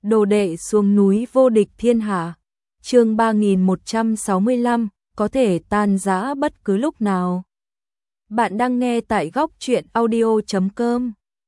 Đồ đệ xuống núi vô địch thiên hạ. Chương 3165, có thể tan rã bất cứ lúc nào. Bạn đang nghe tại góc truyện audio.com.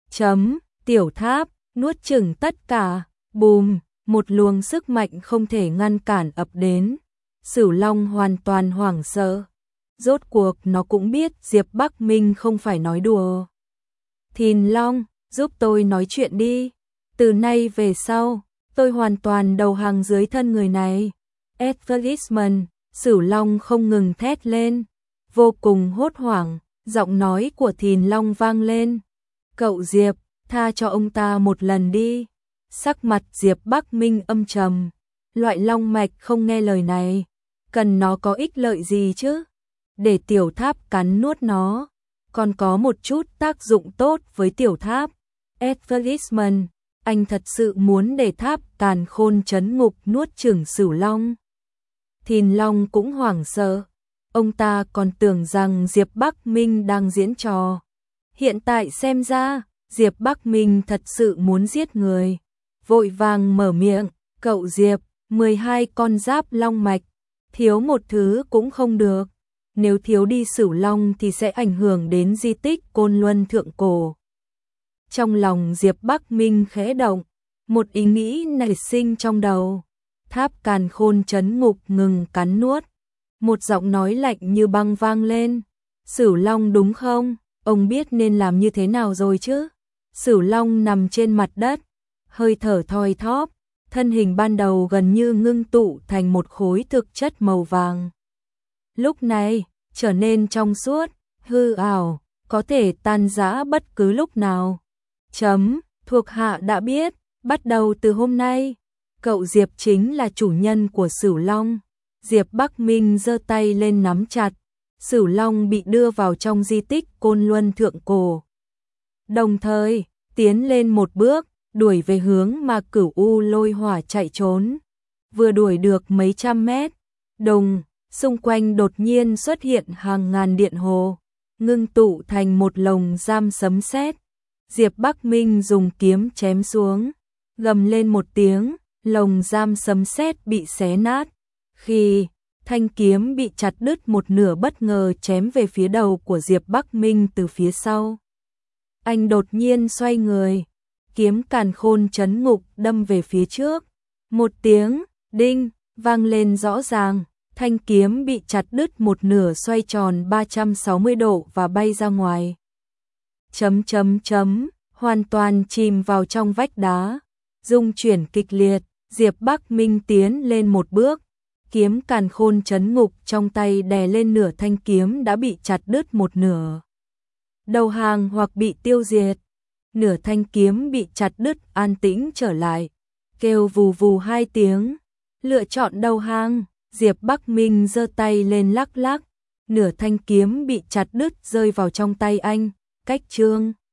Tiểu Tháp nuốt chửng tất cả, bùm, một luồng sức mạnh không thể ngăn cản ập đến. Sửu Long hoàn toàn hoảng sợ. Rốt cuộc nó cũng biết Diệp Bắc Minh không phải nói đùa. Thìn Long, giúp tôi nói chuyện đi. Từ nay về sau, tôi hoàn toàn đầu hàng dưới thân người này. Advertisement, Sửu Long không ngừng thét lên. Vô cùng hốt hoảng, giọng nói của Thìn Long vang lên. Cậu Diệp, tha cho ông ta một lần đi. Sắc mặt Diệp Bắc Minh âm trầm. Loại long mạch không nghe lời này. Cần nó có ích lợi gì chứ? Để Tiểu Tháp cắn nuốt nó. Còn có một chút tác dụng tốt với Tiểu Tháp. Advertisement, anh thật sự muốn để Tháp Càn Khôn trấn ngục nuốt chửng Sửu Long. Thìn Long cũng hoảng sợ. Ông ta còn tưởng rằng Diệp Bắc Minh đang diễn trò. Hiện tại xem ra, Diệp Bắc Minh thật sự muốn giết người. Vội vàng mở miệng, cậu Diệp, 12 con giáp long mạch, thiếu một thứ cũng không được. Nếu thiếu đi Sửu Long thì sẽ ảnh hưởng đến di tích Côn Luân Thượng Cổ. Trong lòng Diệp Bắc Minh khẽ động, một ý nghĩ nảy sinh trong đầu. Tháp Càn Khôn trấn ngục ngừng cắn nuốt. Một giọng nói lạnh như băng vang lên. Sửu Long đúng không? Ông biết nên làm như thế nào rồi chứ? Sửu Long nằm trên mặt đất, hơi thở thoi thóp, thân hình ban đầu gần như ngưng tụ thành một khối thực chất màu vàng. Lúc này, trở nên trong suốt, hư ảo, có thể tan rã bất cứ lúc nào. Thuộc hạ đã biết, bắt đầu từ hôm nay, cậu Diệp chính là chủ nhân của Sửu Long. Diệp Bắc Minh giơ tay lên nắm chặt, Sửu Long bị đưa vào trong di tích Côn Luân Thượng Cổ. Đồng thời, tiến lên một bước, đuổi về hướng mà Cửu U Lôi Hỏa chạy trốn. Vừa đuổi được mấy trăm mét, đùng, xung quanh đột nhiên xuất hiện hàng ngàn điện hồ, ngưng tụ thành một lồng giam sấm sét. Diệp Bắc Minh dùng kiếm chém xuống, gầm lên một tiếng, lồng giam sấm sét bị xé nát. Khi thanh kiếm bị chặt đứt một nửa bất ngờ chém về phía đầu của Diệp Bắc Minh từ phía sau. Anh đột nhiên xoay người, kiếm Càn Khôn trấn ngục đâm về phía trước. Một tiếng đinh vang lên rõ ràng, thanh kiếm bị chặt đứt một nửa xoay tròn 360 độ và bay ra ngoài. Hoàn toàn chìm vào trong vách đá, rung chuyển kịch liệt. Diệp Bắc Minh tiến lên một bước, kiếm Càn Khôn trấn ngục trong tay đè lên nửa thanh kiếm đã bị chặt đứt một nửa. Đầu hàng hoặc bị tiêu diệt. Nửa thanh kiếm bị chặt đứt an tĩnh trở lại, kêu vù vù hai tiếng. Lựa chọn đầu hàng. Diệp Bắc Minh giơ tay lên lắc lắc, nửa thanh kiếm bị chặt đứt rơi vào trong tay anh, cách chương.